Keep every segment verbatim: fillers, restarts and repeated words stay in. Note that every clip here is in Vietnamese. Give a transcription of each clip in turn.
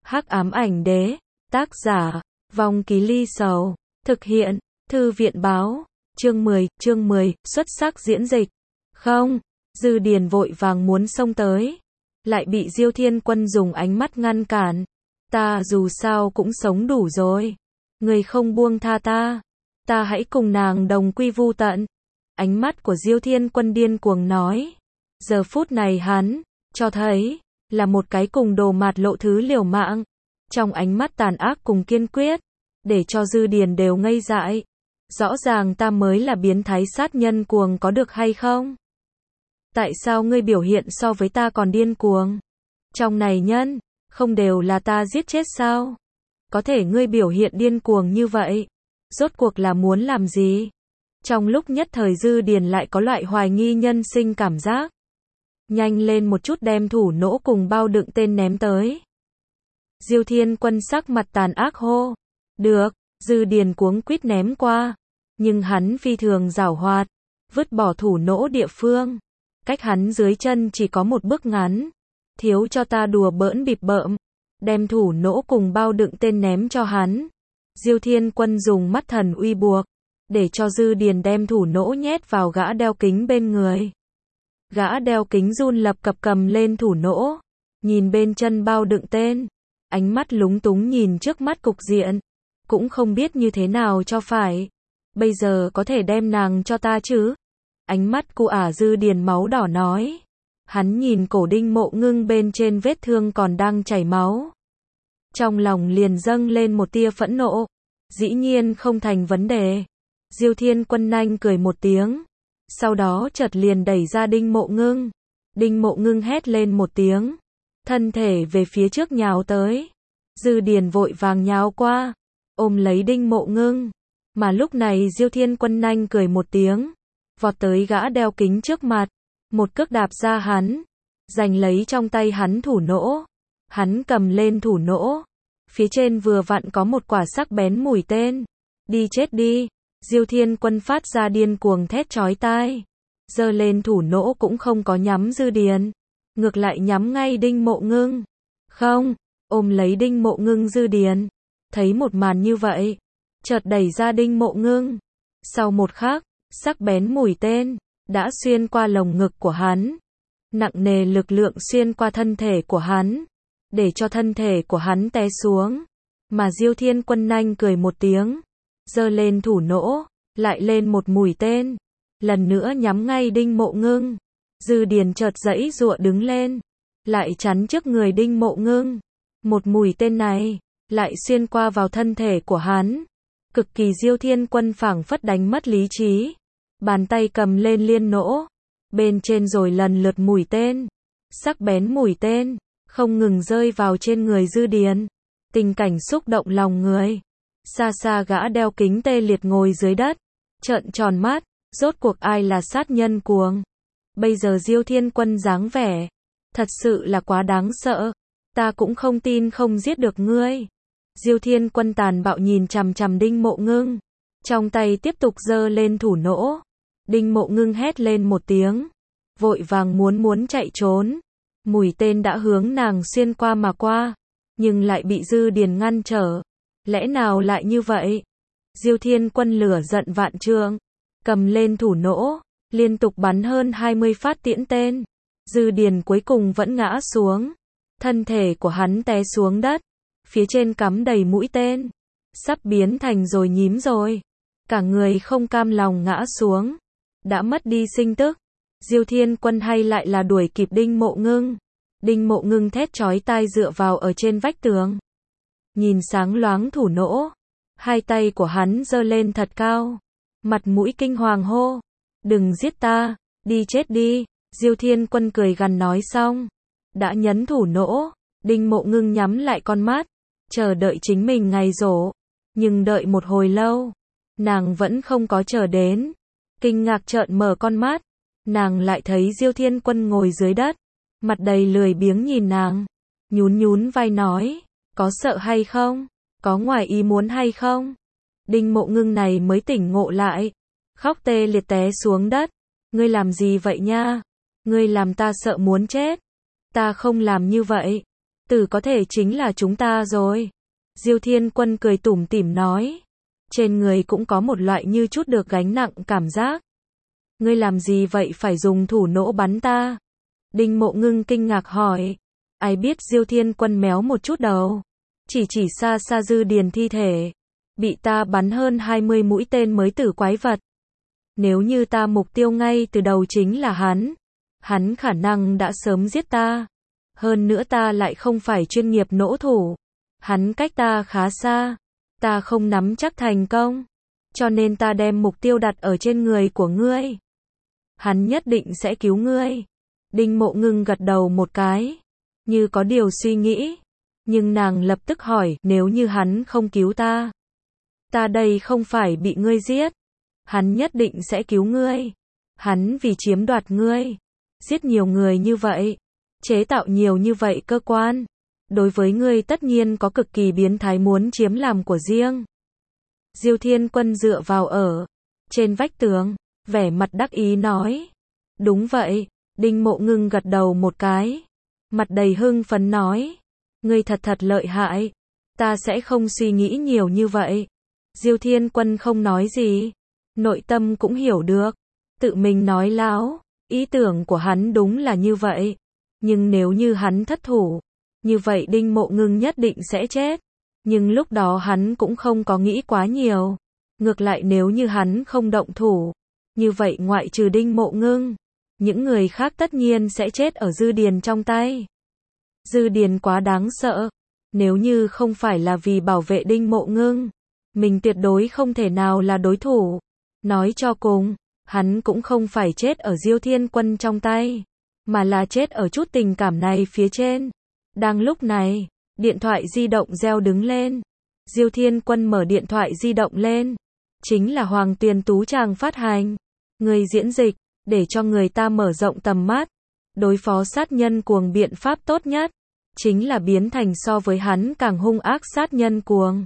Hắc ám ảnh đế, tác giả, Vong Ký Ly Sầu, thực hiện, Thư viện báo, chương mười, chương mười, xuất sắc diễn dịch. Không, Dư Điền vội vàng muốn xông tới, lại bị Diêu Thiên Quân dùng ánh mắt ngăn cản. Ta dù sao cũng sống đủ rồi, người không buông tha ta, ta hãy cùng nàng đồng quy vu tận. Ánh mắt của Diêu Thiên Quân điên cuồng nói. Giờ phút này hắn, cho thấy, là một cái cùng đồ mạt lộ thứ liều mạng. Trong ánh mắt tàn ác cùng kiên quyết, để cho Dư Điền đều ngây dại. Rõ ràng ta mới là biến thái sát nhân cuồng có được hay không? Tại sao ngươi biểu hiện so với ta còn điên cuồng? Trong này nhân, không đều là ta giết chết sao? Có thể ngươi biểu hiện điên cuồng như vậy, rốt cuộc là muốn làm gì? Trong lúc nhất thời Dư Điền lại có loại hoài nghi nhân sinh cảm giác. Nhanh lên một chút đem thủ nỗ cùng bao đựng tên ném tới. Diêu Thiên Quân sắc mặt tàn ác hô. Được, Dư Điền cuống quýt ném qua. Nhưng hắn phi thường giảo hoạt, vứt bỏ thủ nỗ địa phương. Cách hắn dưới chân chỉ có một bước ngắn. Thiếu cho ta đùa bỡn bịp bợm. Đem thủ nỗ cùng bao đựng tên ném cho hắn. Diêu Thiên Quân dùng mắt thần uy buộc, để cho Dư Điền đem thủ nỗ nhét vào gã đeo kính bên người. Gã đeo kính run lập cập cầm lên thủ nỗ, nhìn bên chân bao đựng tên, ánh mắt lúng túng nhìn trước mắt cục diện, cũng không biết như thế nào cho phải. Bây giờ có thể đem nàng cho ta chứ? Ánh mắt của ả Dư Điền máu đỏ nói. Hắn nhìn cổ Đinh Mộ Ngưng bên trên vết thương còn đang chảy máu. Trong lòng liền dâng lên một tia phẫn nộ. Dĩ nhiên không thành vấn đề. Diêu Thiên Quân nhanh cười một tiếng. Sau đó chợt liền đẩy ra Đinh Mộ Ngưng. Đinh Mộ Ngưng hét lên một tiếng. Thân thể về phía trước nhào tới. Dư Điền vội vàng nhào qua, ôm lấy Đinh Mộ Ngưng. Mà lúc này Diêu Thiên Quân nhanh cười một tiếng. Vọt tới gã đeo kính trước mặt. Một cước đạp ra hắn. Giành lấy trong tay hắn thủ nỗ. Hắn cầm lên thủ nỗ. Phía trên vừa vặn có một quả sắc bén mũi tên. Đi chết đi. Diêu Thiên Quân phát ra điên cuồng thét chói tai. Giơ lên thủ nỗ cũng không có nhắm Dư Điền. Ngược lại nhắm ngay Đinh Mộ Ngưng. Không, ôm lấy Đinh Mộ Ngưng Dư Điền. Thấy một màn như vậy, chợt đẩy ra Đinh Mộ Ngưng. Sau một khắc, sắc bén mũi tên đã xuyên qua lồng ngực của hắn. Nặng nề lực lượng xuyên qua thân thể của hắn, để cho thân thể của hắn té xuống. Mà Diêu Thiên Quân nhanh cười một tiếng, giơ lên thủ nỗ, lại lên một mũi tên, lần nữa nhắm ngay Đinh Mộ Ngưng. Dư Điền chợt giãy giụa đứng lên, lại chắn trước người Đinh Mộ Ngưng. Một mũi tên này lại xuyên qua vào thân thể của hắn. Cực kỳ Diêu Thiên Quân phảng phất đánh mất lý trí, bàn tay cầm lên liên nỗ, bên trên rồi lần lượt mũi tên, sắc bén mũi tên không ngừng rơi vào trên người Dư Điền. Tình cảnh xúc động lòng người. Xa xa gã đeo kính tê liệt ngồi dưới đất, trợn tròn mắt, rốt cuộc ai là sát nhân cuồng? Bây giờ Diêu Thiên Quân dáng vẻ, thật sự là quá đáng sợ, ta cũng không tin không giết được ngươi. Diêu Thiên Quân tàn bạo nhìn chằm chằm Đinh Mộ Ngưng, trong tay tiếp tục giơ lên thủ nỗ. Đinh Mộ Ngưng hét lên một tiếng, vội vàng muốn muốn chạy trốn. Mũi tên đã hướng nàng xuyên qua mà qua, nhưng lại bị Dư Điền ngăn trở. Lẽ nào lại như vậy? Diêu Thiên Quân lửa giận vạn trượng, cầm lên thủ nỗ, liên tục bắn hơn hai mươi phát tiễn tên. Dư Điền cuối cùng vẫn ngã xuống, thân thể của hắn té xuống đất, phía trên cắm đầy mũi tên, sắp biến thành rồi nhím rồi. Cả người không cam lòng ngã xuống, đã mất đi sinh tức. Diêu Thiên Quân hay lại là đuổi kịp Đinh Mộ Ngưng. Đinh Mộ Ngưng thét chói tai dựa vào ở trên vách tường, nhìn sáng loáng thủ nỗ, hai tay của hắn giơ lên thật cao, mặt mũi kinh hoàng hô, đừng giết ta, đi chết đi. Diêu Thiên Quân cười gằn nói xong, đã nhấn thủ nỗ. Đinh Mộ Ngưng nhắm lại con mắt, chờ đợi chính mình ngày rỗ, nhưng đợi một hồi lâu, nàng vẫn không có chờ đến. Kinh ngạc trợn mở con mắt, nàng lại thấy Diêu Thiên Quân ngồi dưới đất, mặt đầy lười biếng nhìn nàng, nhún nhún vai nói, có sợ hay không? Có ngoài ý muốn hay không? Đinh Mộ Ngưng này mới tỉnh ngộ lại, khóc tê liệt té xuống đất. Ngươi làm gì vậy nha? Ngươi làm ta sợ muốn chết. Ta không làm như vậy. tử có thể chính là chúng ta rồi. Diêu Thiên Quân cười tủm tỉm nói. Trên người cũng có một loại như chút được gánh nặng cảm giác. Ngươi làm gì vậy phải dùng thủ nỗ bắn ta? Đinh Mộ Ngưng kinh ngạc hỏi. Ai biết Diêu Thiên Quân méo một chút đầu. Chỉ chỉ xa xa Dư Điền thi thể. Bị ta bắn hơn hai mươi mũi tên mới tử quái vật. Nếu như ta mục tiêu ngay từ đầu chính là hắn. Hắn khả năng đã sớm giết ta. Hơn nữa ta lại không phải chuyên nghiệp nỗ thủ. Hắn cách ta khá xa. Ta không nắm chắc thành công. Cho nên ta đem mục tiêu đặt ở trên người của ngươi. Hắn nhất định sẽ cứu ngươi. Đinh Mộ Ngưng gật đầu một cái. Như có điều suy nghĩ. Nhưng nàng lập tức hỏi, nếu như hắn không cứu ta. Ta đây không phải bị ngươi giết. Hắn nhất định sẽ cứu ngươi. Hắn vì chiếm đoạt ngươi. Giết nhiều người như vậy. Chế tạo nhiều như vậy cơ quan. Đối với ngươi tất nhiên có cực kỳ biến thái muốn chiếm làm của riêng. Diêu Thiên Quân dựa vào ở trên vách tường, vẻ mặt đắc ý nói. Đúng vậy. Đinh Mộ Ngưng gật đầu một cái. Mặt đầy hưng phấn nói. Ngươi thật thật lợi hại. Ta sẽ không suy nghĩ nhiều như vậy. Diêu Thiên Quân không nói gì. Nội tâm cũng hiểu được. Tự mình nói láo. Ý tưởng của hắn đúng là như vậy. Nhưng nếu như hắn thất thủ. Như vậy Đinh Mộ Ngưng nhất định sẽ chết. Nhưng lúc đó hắn cũng không có nghĩ quá nhiều. Ngược lại nếu như hắn không động thủ. Như vậy ngoại trừ Đinh Mộ Ngưng. Những người khác tất nhiên sẽ chết ở Dư Điền trong tay. Dư Điền quá đáng sợ. Nếu như không phải là vì bảo vệ Đinh Mộ Ngưng. Mình tuyệt đối không thể nào là đối thủ. Nói cho cùng. Hắn cũng không phải chết ở Diêu Thiên Quân trong tay. Mà là chết ở chút tình cảm này phía trên. Đang lúc này. Điện thoại di động reo đứng lên. Diêu Thiên Quân mở điện thoại di động lên. Chính là Hoàng Tuyền Tú chàng phát hành. Người diễn dịch. Để cho người ta mở rộng tầm mắt. Đối phó sát nhân cuồng biện pháp tốt nhất. Chính là biến thành so với hắn càng hung ác sát nhân cuồng.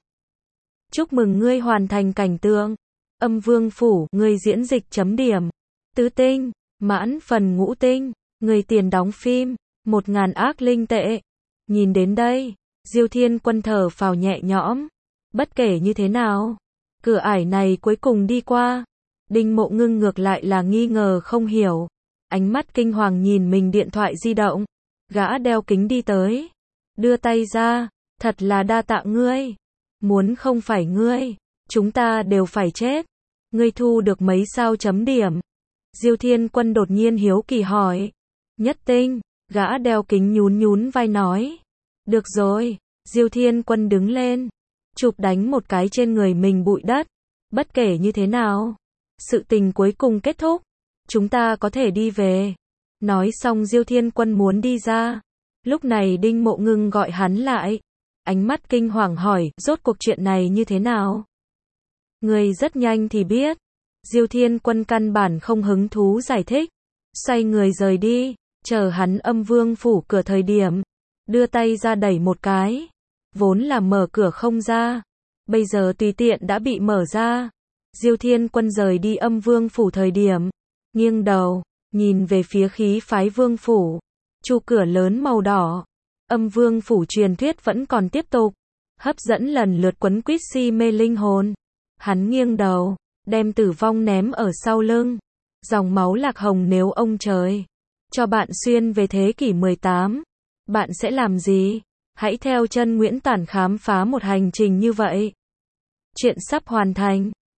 Chúc mừng ngươi hoàn thành cảnh tượng. Âm Vương Phủ, ngươi diễn dịch chấm điểm. Tứ tinh, mãn phần ngũ tinh. Người tiền đóng phim. Một ngàn ác linh tệ. Nhìn đến đây. Diêu Thiên Quân thở phào nhẹ nhõm. Bất kể như thế nào. Cửa ải này cuối cùng đi qua. Đinh Mộ Ngưng ngược lại là nghi ngờ không hiểu. Ánh mắt kinh hoàng nhìn mình điện thoại di động. Gã đeo kính đi tới. Đưa tay ra. Thật là đa tạ ngươi. Muốn không phải ngươi. Chúng ta đều phải chết. Ngươi thu được mấy sao chấm điểm. Diêu Thiên Quân đột nhiên hiếu kỳ hỏi. Nhất tinh. Gã đeo kính nhún nhún vai nói. Được rồi. Diêu Thiên Quân đứng lên. Chụp đánh một cái trên người mình bụi đất. Bất kể như thế nào. Sự tình cuối cùng kết thúc. Chúng ta có thể đi về. Nói xong Diêu Thiên Quân muốn đi ra. Lúc này Đinh Mộ Ngưng gọi hắn lại. Ánh mắt kinh hoàng hỏi, rốt cuộc chuyện này như thế nào? Người rất nhanh thì biết. Diêu Thiên Quân căn bản không hứng thú giải thích. Xoay người rời đi. Chờ hắn Âm Vương Phủ cửa thời điểm. Đưa tay ra đẩy một cái. Vốn là mở cửa không ra. Bây giờ tùy tiện đã bị mở ra. Diêu Thiên Quân rời đi Âm Vương Phủ thời điểm. Nghiêng đầu. Nhìn về phía khí phái Vương Phủ. Chu cửa lớn màu đỏ. Âm Vương Phủ truyền thuyết vẫn còn tiếp tục. Hấp dẫn lần lượt quấn quýt si mê linh hồn. Hắn nghiêng đầu. Đem tử vong ném ở sau lưng. Dòng máu lạc hồng nếu ông trời. Cho bạn xuyên về thế kỷ mười tám. Bạn sẽ làm gì? Hãy theo chân Nguyễn Tản khám phá một hành trình như vậy. Chuyện sắp hoàn thành.